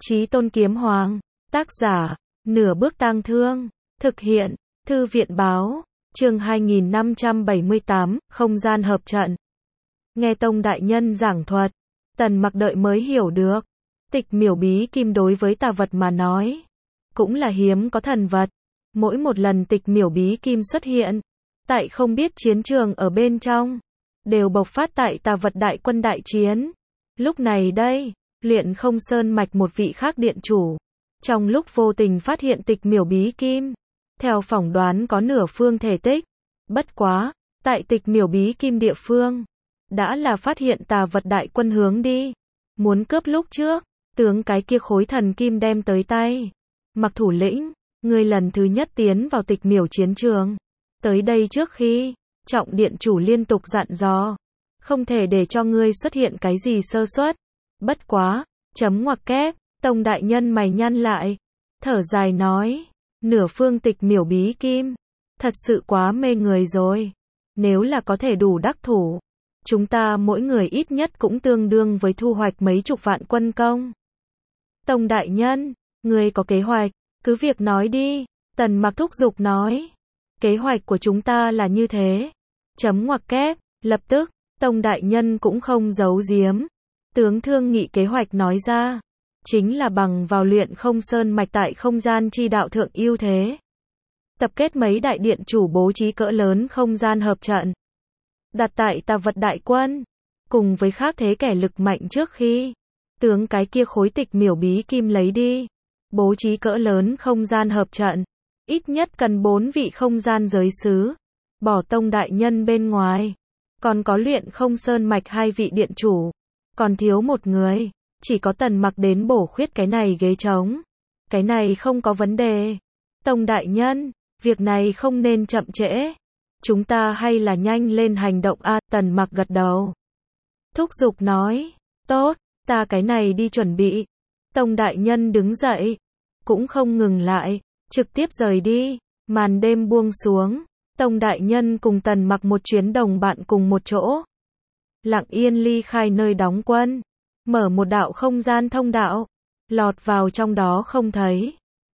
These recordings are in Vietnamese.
Chí Tôn Kiếm Hoàng. Tác giả, Nửa Bước Tang Thương. Thực hiện, Thư viện Báo. Chương 2578, Không gian hợp trận. Nghe Tông đại nhân giảng thuật, Tần Mặc đợi mới hiểu được. Tịch miểu bí kim đối với tà vật mà nói, cũng là hiếm có thần vật. Mỗi một lần tịch miểu bí kim xuất hiện, tại không biết chiến trường ở bên trong, đều bộc phát tại tà vật đại quân đại chiến. Lúc này đây, Luyện Không Sơn Mạch một vị khác điện chủ, trong lúc vô tình phát hiện tịch miểu bí kim, theo phỏng đoán có nửa phương thể tích. Bất quá, tại tịch miểu bí kim địa phương, đã là phát hiện tà vật đại quân hướng đi, muốn cướp lúc trước, tướng cái kia khối thần kim đem tới tay. Mặc thủ lĩnh, ngươi lần thứ nhất tiến vào tịch miểu chiến trường, tới đây trước khi, Trọng điện chủ liên tục dặn dò, không thể để cho ngươi xuất hiện cái gì sơ suất. Bất quá, chấm ngoặc kép, Tông đại nhân mày nhăn lại, thở dài nói, nửa phương tịch miểu bí kim, thật sự quá mê người rồi. Nếu là có thể đủ đắc thủ, chúng ta mỗi người ít nhất cũng tương đương với thu hoạch mấy chục vạn quân công. Tông đại nhân, ngươi có kế hoạch, cứ việc nói đi. Tần Mặc thúc giục nói, kế hoạch của chúng ta là như thế. Chấm ngoặc kép, lập tức, Tông đại nhân cũng không giấu giếm. Tướng thương nghị kế hoạch nói ra, chính là bằng vào Luyện Không Sơn Mạch tại không gian chi đạo thượng ưu thế. Tập kết mấy đại điện chủ bố trí cỡ lớn không gian hợp trận, đặt tại tà vật đại quân, cùng với khác thế kẻ lực mạnh trước khi tướng cái kia khối tịch miểu bí kim lấy đi, bố trí cỡ lớn không gian hợp trận, ít nhất cần 4 vị không gian giới sứ, bỏ Tông đại nhân bên ngoài, còn có Luyện Không Sơn Mạch 2 vị điện chủ, còn thiếu một người, chỉ có Tần Mặc đến bổ khuyết cái này ghế trống. Cái này không có vấn đề. Tông đại nhân, việc này không nên chậm trễ. Chúng ta hay là nhanh lên hành động a. Tần Mặc gật đầu, thúc giục nói, tốt, ta cái này đi chuẩn bị. Tông đại nhân đứng dậy, cũng không ngừng lại, trực tiếp rời đi. Màn đêm buông xuống, Tông đại nhân cùng Tần Mặc một chuyến đồng bạn cùng một chỗ, lặng yên ly khai nơi đóng quân, mở một đạo không gian thông đạo, lọt vào trong đó không thấy.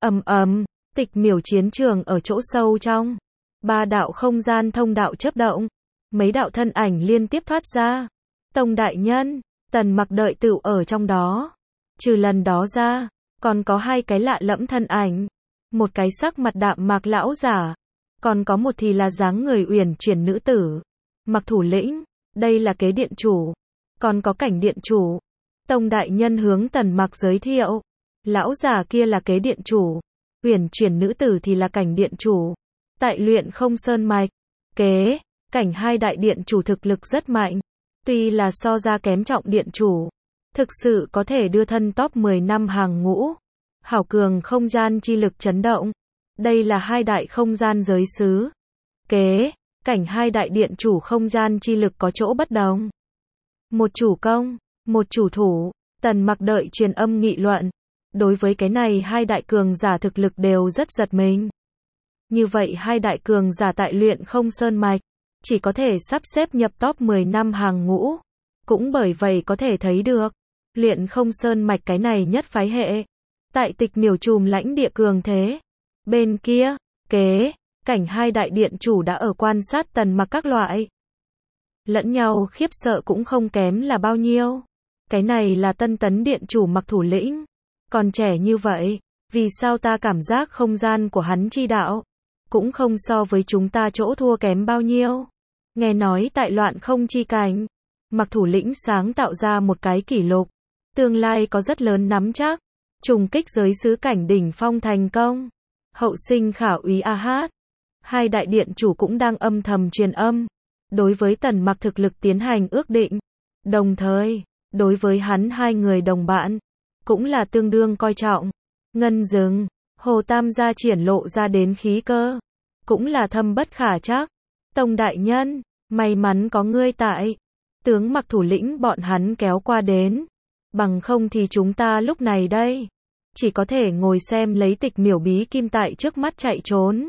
Tịch miểu chiến trường ở chỗ sâu trong, 3 đạo không gian thông đạo chớp động, mấy đạo thân ảnh liên tiếp thoát ra. Tông đại nhân, Tần Mặc đợi tựu ở trong đó. Trừ lần đó ra, còn có 2 cái lạ lẫm thân ảnh, một cái sắc mặt đạm mạc lão giả, còn có một thì là dáng người uyển chuyển nữ tử. Mặc thủ lĩnh, đây là kế điện chủ, còn có cảnh điện chủ. Tông đại nhân hướng Tần Mặc giới thiệu, lão già kia là kế điện chủ, uyển chuyển nữ tử thì là cảnh điện chủ. Tại Luyện Không Sơn Mạch, kế, cảnh 2 đại điện chủ thực lực rất mạnh, tuy là so ra kém Trọng điện chủ, thực sự có thể đưa thân top 10 năm hàng ngũ. Hảo cường không gian chi lực chấn động. Đây là 2 đại không gian giới sứ. Kế, cảnh 2 đại điện chủ không gian chi lực có chỗ bất đồng. Một chủ công, một chủ thủ. Tần Mặc đợi truyền âm nghị luận. Đối với cái này 2 đại cường giả thực lực đều rất giật mình. Như vậy 2 đại cường giả tại Luyện Không Sơn Mạch, chỉ có thể sắp xếp nhập top 10 năm hàng ngũ. Cũng bởi vậy có thể thấy được, Luyện Không Sơn Mạch cái này nhất phái hệ, tại tịch miểu trùm lãnh địa cường thế. Bên kia, kế, cảnh 2 đại điện chủ đã ở quan sát Tần Mặc các loại. Lẫn nhau khiếp sợ cũng không kém là bao nhiêu. Cái này là tân tấn điện chủ Mặc thủ lĩnh. Còn trẻ như vậy, vì sao ta cảm giác không gian của hắn chi đạo cũng không so với chúng ta chỗ thua kém bao nhiêu. Nghe nói tại loạn không chi cảnh, Mặc thủ lĩnh sáng tạo ra một cái kỷ lục, tương lai có rất lớn nắm chắc trùng kích giới sứ cảnh đỉnh phong thành công. Hậu sinh khả úy a hát. 2 đại điện chủ cũng đang âm thầm truyền âm, đối với Tần Mặc thực lực tiến hành ước định. Đồng thời, đối với hắn 2 người đồng bạn, cũng là tương đương coi trọng. Ngân Dừng, Hồ Tam gia triển lộ ra đến khí cơ, cũng là thâm bất khả trắc. Tông đại nhân, may mắn có ngươi tại, tướng Mặc thủ lĩnh bọn hắn kéo qua đến, bằng không thì chúng ta lúc này đây chỉ có thể ngồi xem lấy tịch miểu bí kim tại trước mắt chạy trốn.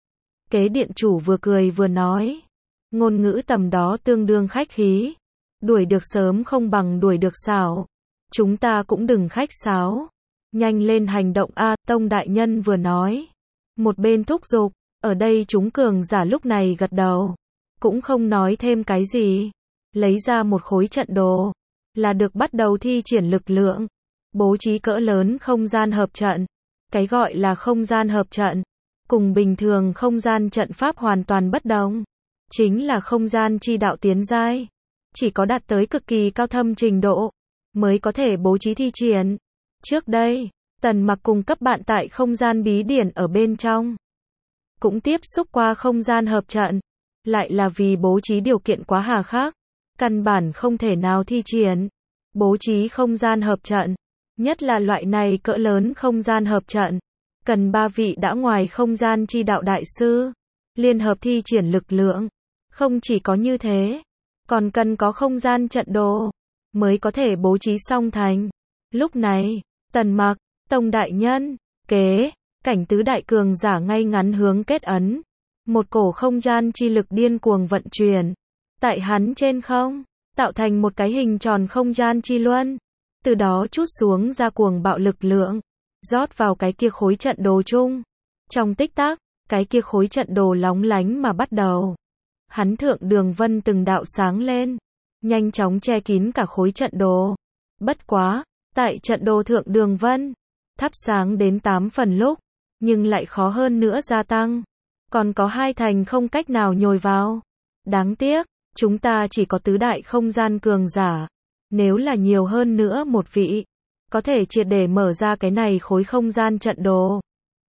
Kế điện chủ vừa cười vừa nói, ngôn ngữ tầm đó tương đương khách khí, đuổi được sớm không bằng đuổi được xảo. Chúng ta cũng đừng khách sáo. Nhanh lên hành động a, Tông đại nhân vừa nói. Một bên thúc giục, ở đây chúng cường giả lúc này gật đầu. Cũng không nói thêm cái gì. Lấy ra một khối trận đồ. Là được bắt đầu thi triển lực lượng. Bố trí cỡ lớn không gian hợp trận. Cái gọi là không gian hợp trận. Cùng bình thường không gian trận pháp hoàn toàn bất đồng. Chính là không gian chi đạo tiến giai. Chỉ có đạt tới cực kỳ cao thâm trình độ. Mới có thể bố trí thi triển. Trước đây, Tần Mặc cùng cấp bạn tại không gian bí điển ở bên trong. Cũng tiếp xúc qua không gian hợp trận. Lại là vì bố trí điều kiện quá hà khắc. Căn bản không thể nào thi triển. Bố trí không gian hợp trận. Nhất là loại này cỡ lớn không gian hợp trận. Cần 3 vị đã ngoài không gian chi đạo đại sư. Liên hợp thi triển lực lượng. Không chỉ có như thế. Còn cần có không gian trận đồ. Mới có thể bố trí xong thành. Lúc này, Tần Mặc, Tông đại nhân, kế, cảnh tứ đại cường giả ngay ngắn hướng kết ấn. Một cổ không gian chi lực điên cuồng vận chuyển. Tại hắn trên không, tạo thành một cái hình tròn không gian chi luân. Từ đó trút xuống ra cuồng bạo lực lượng. Rót vào cái kia khối trận đồ chung. Trong tích tắc, cái kia khối trận đồ lóng lánh mà bắt đầu. Hắn thượng đường vân từng đạo sáng lên. Nhanh chóng che kín cả khối trận đồ. Bất quá, tại trận đồ thượng đường vân, thắp sáng đến 8 phần lúc, nhưng lại khó hơn nữa gia tăng. Còn có 2 thành không cách nào nhồi vào. Đáng tiếc, chúng ta chỉ có tứ đại không gian cường giả. Nếu là nhiều hơn nữa một vị, có thể triệt để mở ra cái này khối không gian trận đồ.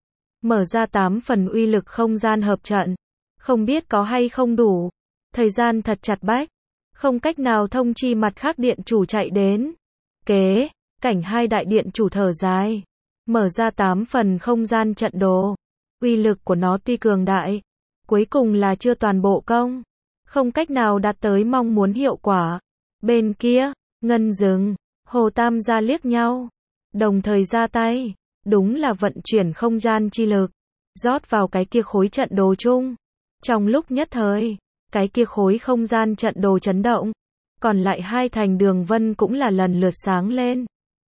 Mở ra 8 phần uy lực không gian hợp trận. Không biết có hay không đủ. Thời gian thật chặt bách. Không cách nào thông chi mặt khác điện chủ chạy đến. Kế, cảnh 2 đại điện chủ thở dài. Mở ra 8 phần không gian trận đồ. Uy lực của nó tuy cường đại. Cuối cùng là chưa toàn bộ công. Không cách nào đạt tới mong muốn hiệu quả. Bên kia, Ngân Dừng, Hồ Tam gia liếc nhau. Đồng thời ra tay. Đúng là vận chuyển không gian chi lực. Rót vào cái kia khối trận đồ chung. Trong lúc nhất thời, cái kia khối không gian trận đồ chấn động. Còn lại 2 thành đường vân cũng là lần lượt sáng lên.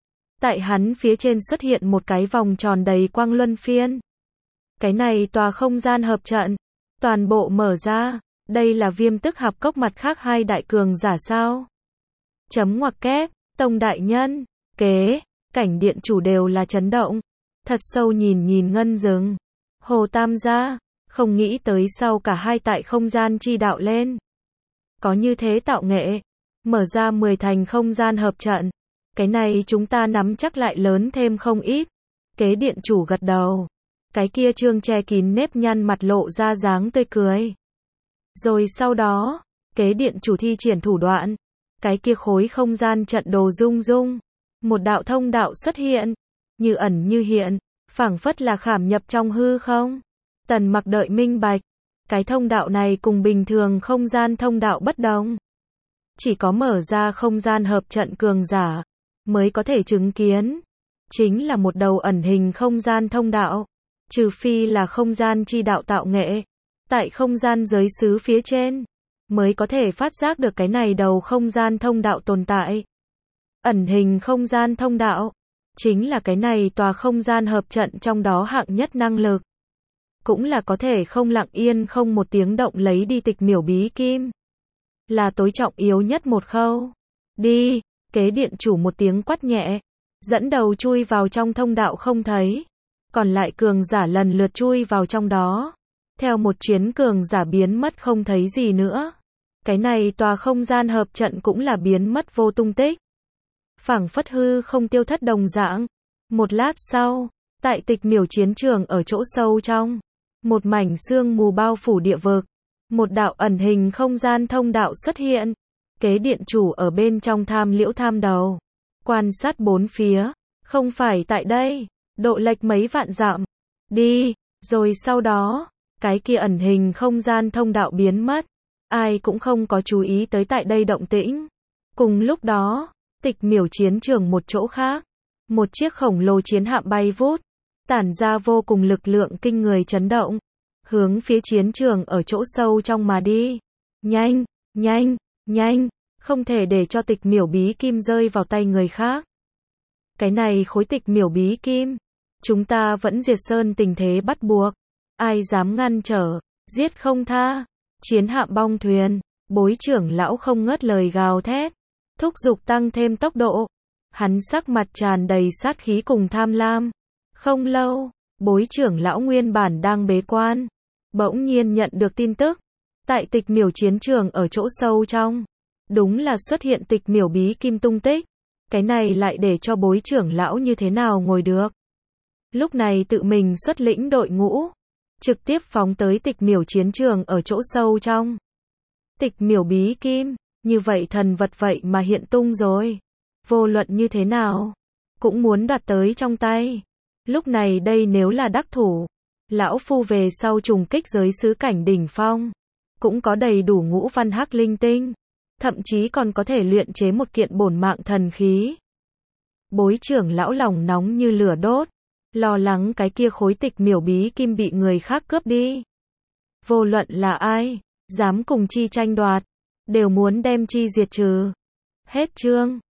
Tại hắn phía trên xuất hiện một cái vòng tròn đầy quang luân phiên. Cái này tòa không gian hợp trận. Toàn bộ mở ra. Đây là Viêm Tức Hạp Cốc mặt khác 2 đại cường giả sao? Chấm ngoặc kép, Tông đại nhân, kế, cảnh điện chủ đều là chấn động. Thật sâu nhìn Ngân Dừng. Hồ Tam gia, không nghĩ tới sau cả 2 tại không gian chi đạo lên. Có như thế tạo nghệ. Mở ra 10 thành không gian hợp trận. Cái này chúng ta nắm chắc lại lớn thêm không ít. Kế điện chủ gật đầu. Cái kia trương che kín nếp nhăn mặt lộ ra dáng tươi cười. Rồi sau đó, kế điện chủ thi triển thủ đoạn. Cái kia khối không gian trận đồ rung rung. Một đạo thông đạo xuất hiện. Như ẩn như hiện. Phảng phất là khảm nhập trong hư không. Tần Mặc đợi minh bạch. Cái thông đạo này cùng bình thường không gian thông đạo bất đồng. Chỉ có mở ra không gian hợp trận cường giả. Mới có thể chứng kiến. Chính là một đầu ẩn hình không gian thông đạo. Trừ phi là không gian chi đạo tạo nghệ. Tại không gian giới xứ phía trên. Mới có thể phát giác được cái này đầu không gian thông đạo tồn tại. Ẩn hình không gian thông đạo. Chính là cái này tòa không gian hợp trận trong đó hạng nhất năng lực. Cũng là có thể không lặng yên không một tiếng động lấy đi tịch miểu bí kim. Là tối trọng yếu nhất một khâu. Đi, kế điện chủ một tiếng quát nhẹ. Dẫn đầu chui vào trong thông đạo không thấy. Còn lại cường giả lần lượt chui vào trong đó. Theo một chuyến cường giả biến mất không thấy gì nữa. Cái này tòa không gian hợp trận cũng là biến mất vô tung tích. Phảng phất hư không tiêu thất đồng dạng. Một lát sau, tại tịch miểu chiến trường ở chỗ sâu trong. Một mảnh sương mù bao phủ địa vực. Một đạo ẩn hình không gian thông đạo xuất hiện. Kế điện chủ ở bên trong tham liễu tham đầu. Quan sát bốn phía. Không phải tại đây. Độ lệch mấy vạn dặm. Đi. Rồi sau đó, cái kia ẩn hình không gian thông đạo biến mất. Ai cũng không có chú ý tới tại đây động tĩnh. Cùng lúc đó, tịch miểu chiến trường một chỗ khác. Một chiếc khổng lồ chiến hạm bay vút. Tản ra vô cùng lực lượng kinh người chấn động. Hướng phía chiến trường ở chỗ sâu trong mà đi. Nhanh, nhanh, nhanh. Không thể để cho tịch miểu bí kim rơi vào tay người khác. Cái này khối tịch miểu bí kim, chúng ta vẫn diệt sơn tình thế bắt buộc. Ai dám ngăn trở, giết không tha. Chiến hạm bong thuyền, Bối trưởng lão không ngớt lời gào thét, thúc giục tăng thêm tốc độ. Hắn sắc mặt tràn đầy sát khí cùng tham lam. Không lâu, Bối trưởng lão nguyên bản đang bế quan, bỗng nhiên nhận được tin tức. Tại tịch miểu chiến trường ở chỗ sâu trong, đúng là xuất hiện tịch miểu bí kim tung tích. Cái này lại để cho Bối trưởng lão như thế nào ngồi được. Lúc này tự mình xuất lĩnh đội ngũ, trực tiếp phóng tới tịch miểu chiến trường ở chỗ sâu trong. Tịch miểu bí kim, như vậy thần vật vậy mà hiện tung rồi. Vô luận như thế nào, cũng muốn đoạt tới trong tay. Lúc này đây nếu là đắc thủ, lão phu về sau trùng kích giới xứ cảnh đỉnh phong, cũng có đầy đủ ngũ văn hắc linh tinh, thậm chí còn có thể luyện chế một kiện bổn mạng thần khí. Bối trưởng lão lòng nóng như lửa đốt, lo lắng cái kia khối tịch miểu bí kim bị người khác cướp đi. Vô luận là ai, dám cùng chi tranh đoạt, đều muốn đem chi diệt trừ. Hết chương.